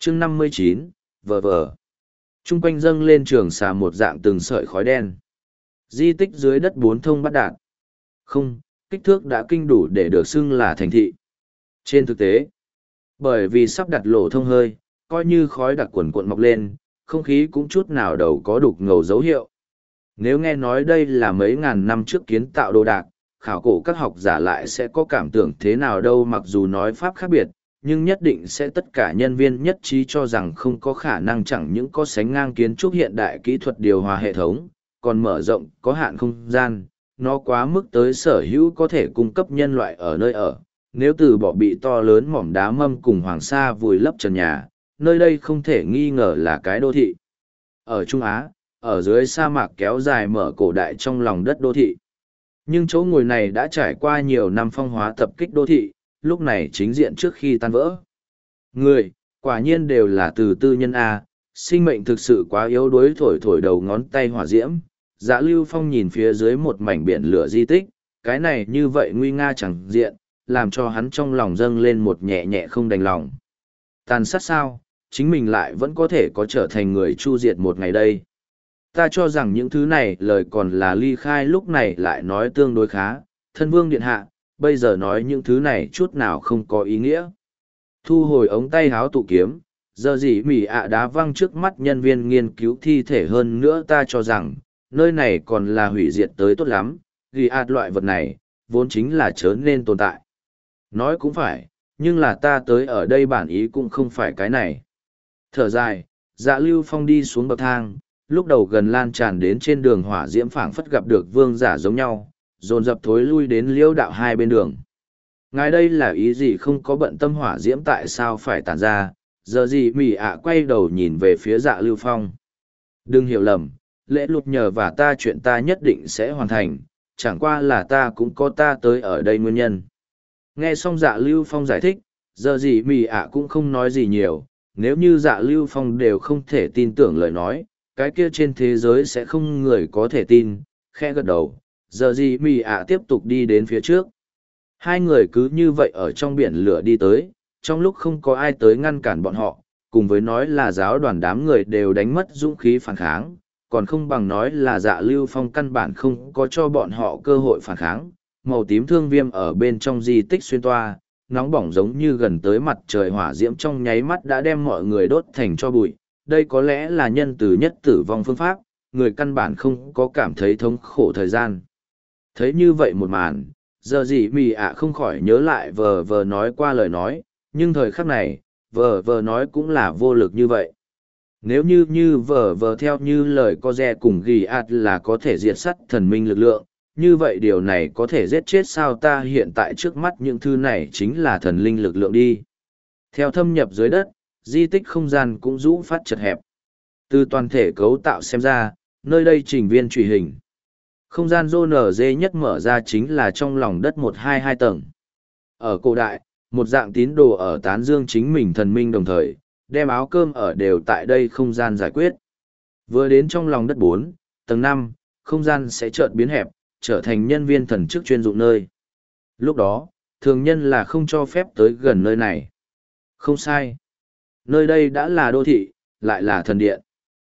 chương 59, vờ vờ. Trung quanh dâng lên trường xà một dạng từng sợi khói đen. Di tích dưới đất bốn thông bắt đạt. Không, kích thước đã kinh đủ để được xưng là thành thị. Trên thực tế, bởi vì sắp đặt lỗ thông hơi, coi như khói đặc quần cuộn mọc lên, không khí cũng chút nào đầu có đục ngầu dấu hiệu. Nếu nghe nói đây là mấy ngàn năm trước kiến tạo đồ đạc, khảo cổ các học giả lại sẽ có cảm tưởng thế nào đâu, mặc dù nói pháp khác biệt, nhưng nhất định sẽ tất cả nhân viên nhất trí cho rằng không có khả năng, chẳng những có sánh ngang kiến trúc hiện đại kỹ thuật điều hòa hệ thống, còn mở rộng có hạn không gian, nó quá mức tới sở hữu có thể cung cấp nhân loại ở nơi ở. Nếu từ bỏ bị to lớn mỏm đá mâm cùng hoàng sa vùi lấp trần nhà, nơi đây không thể nghi ngờ là cái đô thị. Ở Trung Á, ở dưới sa mạc kéo dài mở cổ đại trong lòng đất đô thị. Nhưng chỗ ngồi này đã trải qua nhiều năm phong hóa tập kích đô thị, lúc này chính diện trước khi tan vỡ. Người, quả nhiên đều là từ tư nhân A, sinh mệnh thực sự quá yếu đuối, thổi thổi đầu ngón tay hỏa diễm. Dạ Lưu Phong nhìn phía dưới một mảnh biển lửa di tích, cái này như vậy nguy nga chẳng diện, làm cho hắn trong lòng dâng lên một nhẹ nhẹ không đành lòng. Tàn sát sao, chính mình lại vẫn có thể có trở thành người chu diệt một ngày đây. Ta cho rằng những thứ này lời còn là Ly Khai lúc này lại nói tương đối khá, thân vương điện hạ, bây giờ nói những thứ này chút nào không có ý nghĩa. Thu hồi ống tay háo tụ kiếm, giờ gì mỉ ạ đá văng trước mắt nhân viên nghiên cứu thi thể, hơn nữa ta cho rằng, nơi này còn là hủy diệt tới tốt lắm, ghi ạt loại vật này, vốn chính là chớ nên tồn tại. Nói cũng phải, nhưng là ta tới ở đây bản ý cũng không phải cái này. Thở dài, Dạ Lưu Phong đi xuống bậc thang, lúc đầu gần lan tràn đến trên đường hỏa diễm phảng phất gặp được vương giả giống nhau, dồn dập thối lui đến liễu đạo hai bên đường. Ngài đây là ý gì, không có bận tâm hỏa diễm tại sao phải tàn ra? Giờ gì mỉ ạ quay đầu nhìn về phía Dạ Lưu Phong. Đừng hiểu lầm, lễ lụt nhờ và ta chuyện ta nhất định sẽ hoàn thành, chẳng qua là ta cũng có ta tới ở đây nguyên nhân. Nghe xong Dạ Lưu Phong giải thích, giờ gì mỉ ạ cũng không nói gì nhiều, nếu như Dạ Lưu Phong đều không thể tin tưởng lời nói, cái kia trên thế giới sẽ không người có thể tin. Khẽ gật đầu, giờ gì mỉ ạ tiếp tục đi đến phía trước. Hai người cứ như vậy ở trong biển lửa đi tới, trong lúc không có ai tới ngăn cản bọn họ, cùng với nói là giáo đoàn đám người đều đánh mất dũng khí phản kháng, còn không bằng nói là Dạ Lưu Phong căn bản không có cho bọn họ cơ hội phản kháng. Màu tím thương viêm ở bên trong di tích xuyên toa, nóng bỏng giống như gần tới mặt trời, hỏa diễm trong nháy mắt đã đem mọi người đốt thành tro bụi. Đây có lẽ là nhân từ nhất tử vong phương pháp, người căn bản không có cảm thấy thống khổ thời gian. Thấy như vậy một màn, giờ gì mì ạ không khỏi nhớ lại vờ vờ nói qua lời nói, nhưng thời khắc này, vờ vờ nói cũng là vô lực như vậy. Nếu như vờ vờ theo như lời co re cùng ghi ạt là có thể diệt sắt thần minh lực lượng, như vậy điều này có thể giết chết sao ta? Hiện tại trước mắt những thứ này chính là thần linh lực lượng đi. Theo thâm nhập dưới đất, di tích không gian cũng rũ phát chật hẹp. Từ toàn thể cấu tạo xem ra, nơi đây trình viên truy hình. Không gian rô nở dê nhất mở ra chính là trong lòng đất 122 tầng. Ở cổ đại, một dạng tín đồ ở tán dương chính mình thần minh đồng thời, đem áo cơm ở đều tại đây không gian giải quyết. Vừa đến trong lòng đất 4, tầng 5, không gian sẽ chợt biến hẹp, trở thành nhân viên thần chức chuyên dụng nơi. Lúc đó, thường nhân là không cho phép tới gần nơi này. Không sai. Nơi đây đã là đô thị, lại là thần điện.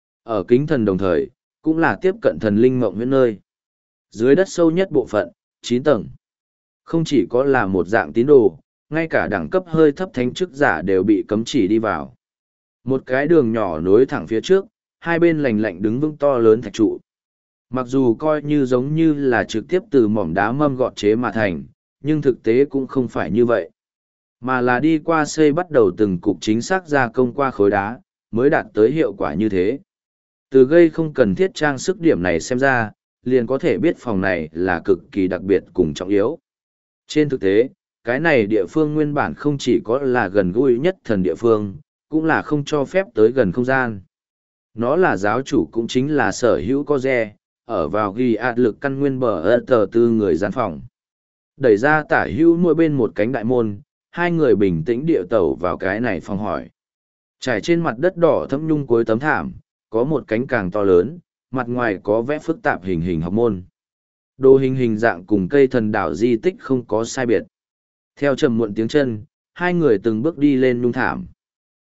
Ở kính thần đồng thời, cũng là tiếp cận thần linh mộng huyễn nơi. Dưới đất sâu nhất bộ phận, 9 tầng. Không chỉ có là một dạng tín đồ, ngay cả đẳng cấp hơi thấp thánh chức giả đều bị cấm chỉ đi vào. Một cái đường nhỏ nối thẳng phía trước, hai bên lành lạnh đứng vững to lớn thạch trụ. Mặc dù coi như giống như là trực tiếp từ mỏm đá mâm gọt chế mà thành, nhưng thực tế cũng không phải như vậy. Mà là đi qua xây bắt đầu từng cục chính xác gia công qua khối đá, mới đạt tới hiệu quả như thế. Từ gây không cần thiết trang sức điểm này xem ra, liền có thể biết phòng này là cực kỳ đặc biệt cùng trọng yếu. Trên thực tế, cái này địa phương nguyên bản không chỉ có là gần gũi nhất thần địa phương, cũng là không cho phép tới gần không gian. Nó là giáo chủ cũng chính là sở hữu có re, ở vào ghi ạt lực căn nguyên bờ tờ tư người gian phòng. Đẩy ra tả hữu mỗi bên một cánh đại môn, hai người bình tĩnh điệu tẩu vào cái này phòng hỏi. Trải trên mặt đất đỏ thẫm nhung cuối tấm thảm, có một cánh càng to lớn, mặt ngoài có vẽ phức tạp hình hình học môn. Đồ hình dạng cùng cây thần đảo di tích không có sai biệt. Theo trầm muộn tiếng chân, hai người từng bước đi lên nhung thảm.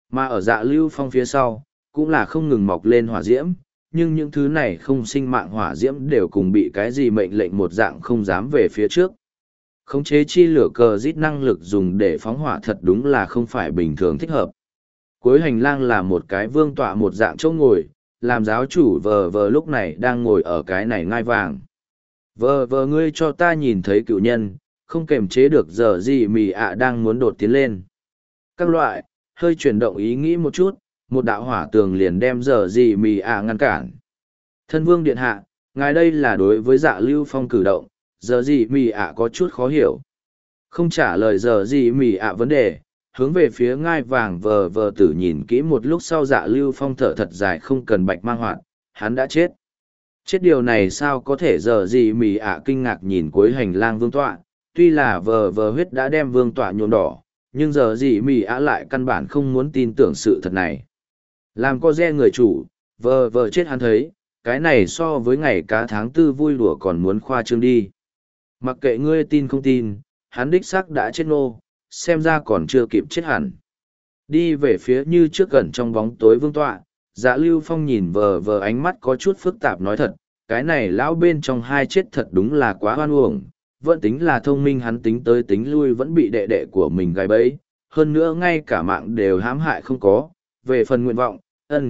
Mà ở Dạ Lưu Phong phía sau, cũng là không ngừng mọc lên hỏa diễm, nhưng những thứ này không sinh mạng hỏa diễm đều cùng bị cái gì mệnh lệnh một dạng không dám về phía trước. Khống chế chi lửa cờ rít năng lực dùng để phóng hỏa thật đúng là không phải bình thường thích hợp. Cuối hành lang là một cái vương tọa một dạng chỗ ngồi, làm giáo chủ vờ vờ lúc này đang ngồi ở cái này ngai vàng. Vờ vờ ngươi cho ta nhìn thấy cựu nhân, không kềm chế được giờ gì mì ạ đang muốn đột tiến lên. Các loại, hơi chuyển động ý nghĩ một chút, một đạo hỏa tường liền đem giờ gì mì ạ ngăn cản. Thân vương điện hạ, ngài đây là đối với Dạ Lưu Phong cử động, giờ gì mì ạ có chút khó hiểu. Không trả lời giờ gì mì ạ vấn đề, hướng về phía ngai vàng vờ vờ tử nhìn kỹ một lúc sau Dạ Lưu Phong thở thật dài không cần bạch mang hoạt, hắn đã chết. Chết điều này sao có thể giờ gì mì ạ kinh ngạc nhìn cuối hành lang vương tọa, tuy là vờ vờ huyết đã đem vương tọa nhuộm đỏ, nhưng giờ gì mì ạ lại căn bản không muốn tin tưởng sự thật này. Làm co re người chủ, vờ vờ chết hắn thấy, cái này so với ngày cá tháng tư vui đùa còn muốn khoa trương đi. Mặc kệ ngươi tin không tin, hắn đích xác đã chết nô, xem ra còn chưa kịp chết hẳn. Đi về phía như trước gần trong bóng tối vương tọa, Dạ Lưu Phong nhìn vờ vờ ánh mắt có chút phức tạp nói thật, cái này lão bên trong hai chết thật đúng là quá hoan uổng, vẫn tính là thông minh hắn tính tới tính lui vẫn bị đệ đệ của mình gài bẫy, hơn nữa ngay cả mạng đều hãm hại không có, về phần nguyện vọng,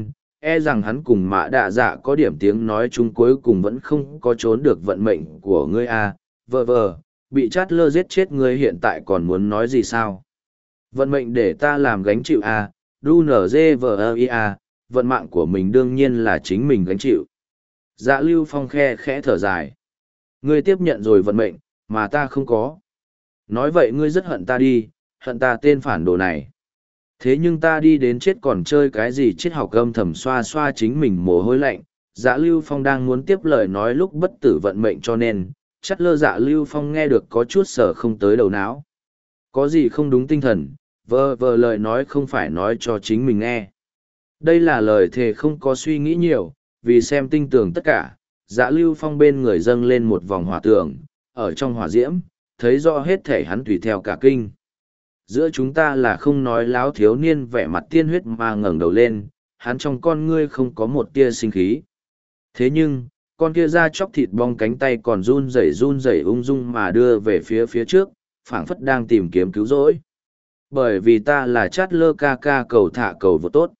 e rằng hắn cùng mã đạ dạ có điểm tiếng nói chung cuối cùng vẫn không có trốn được vận mệnh của ngươi a vờ vờ, bị chát lơ giết chết ngươi hiện tại còn muốn nói gì sao? Vận mệnh để ta làm gánh chịu a đu nở dê vờ ia, vận mạng của mình đương nhiên là chính mình gánh chịu. Dạ Lưu Phong khe khẽ thở dài. Ngươi tiếp nhận rồi vận mệnh, mà ta không có. Nói vậy ngươi rất hận ta đi, hận ta tên phản đồ này. Thế nhưng ta đi đến chết còn chơi cái gì chết học âm thầm xoa xoa chính mình mồ hôi lạnh. Dạ Lưu Phong đang muốn tiếp lời nói lúc bất tử vận mệnh cho nên, chắc lơ Dạ Lưu Phong nghe được có chút sở không tới đầu não. Có gì không đúng tinh thần, vờ vờ lời nói không phải nói cho chính mình nghe. Đây là lời thề không có suy nghĩ nhiều, vì xem tinh tường tất cả, Dạ Lưu Phong bên người dâng lên một vòng hỏa tường, ở trong hỏa diễm, thấy rõ hết thể hắn tùy theo cả kinh. Giữa chúng ta là không nói láo thiếu niên vẻ mặt tiên huyết mà ngẩng đầu lên, hắn trong con ngươi không có một tia sinh khí. Thế nhưng, con kia da chóc thịt bong cánh tay còn run rẩy ung dung mà đưa về phía trước, phảng phất đang tìm kiếm cứu rỗi. Bởi vì ta là chát lơ ca ca cầu thả cầu vô tốt.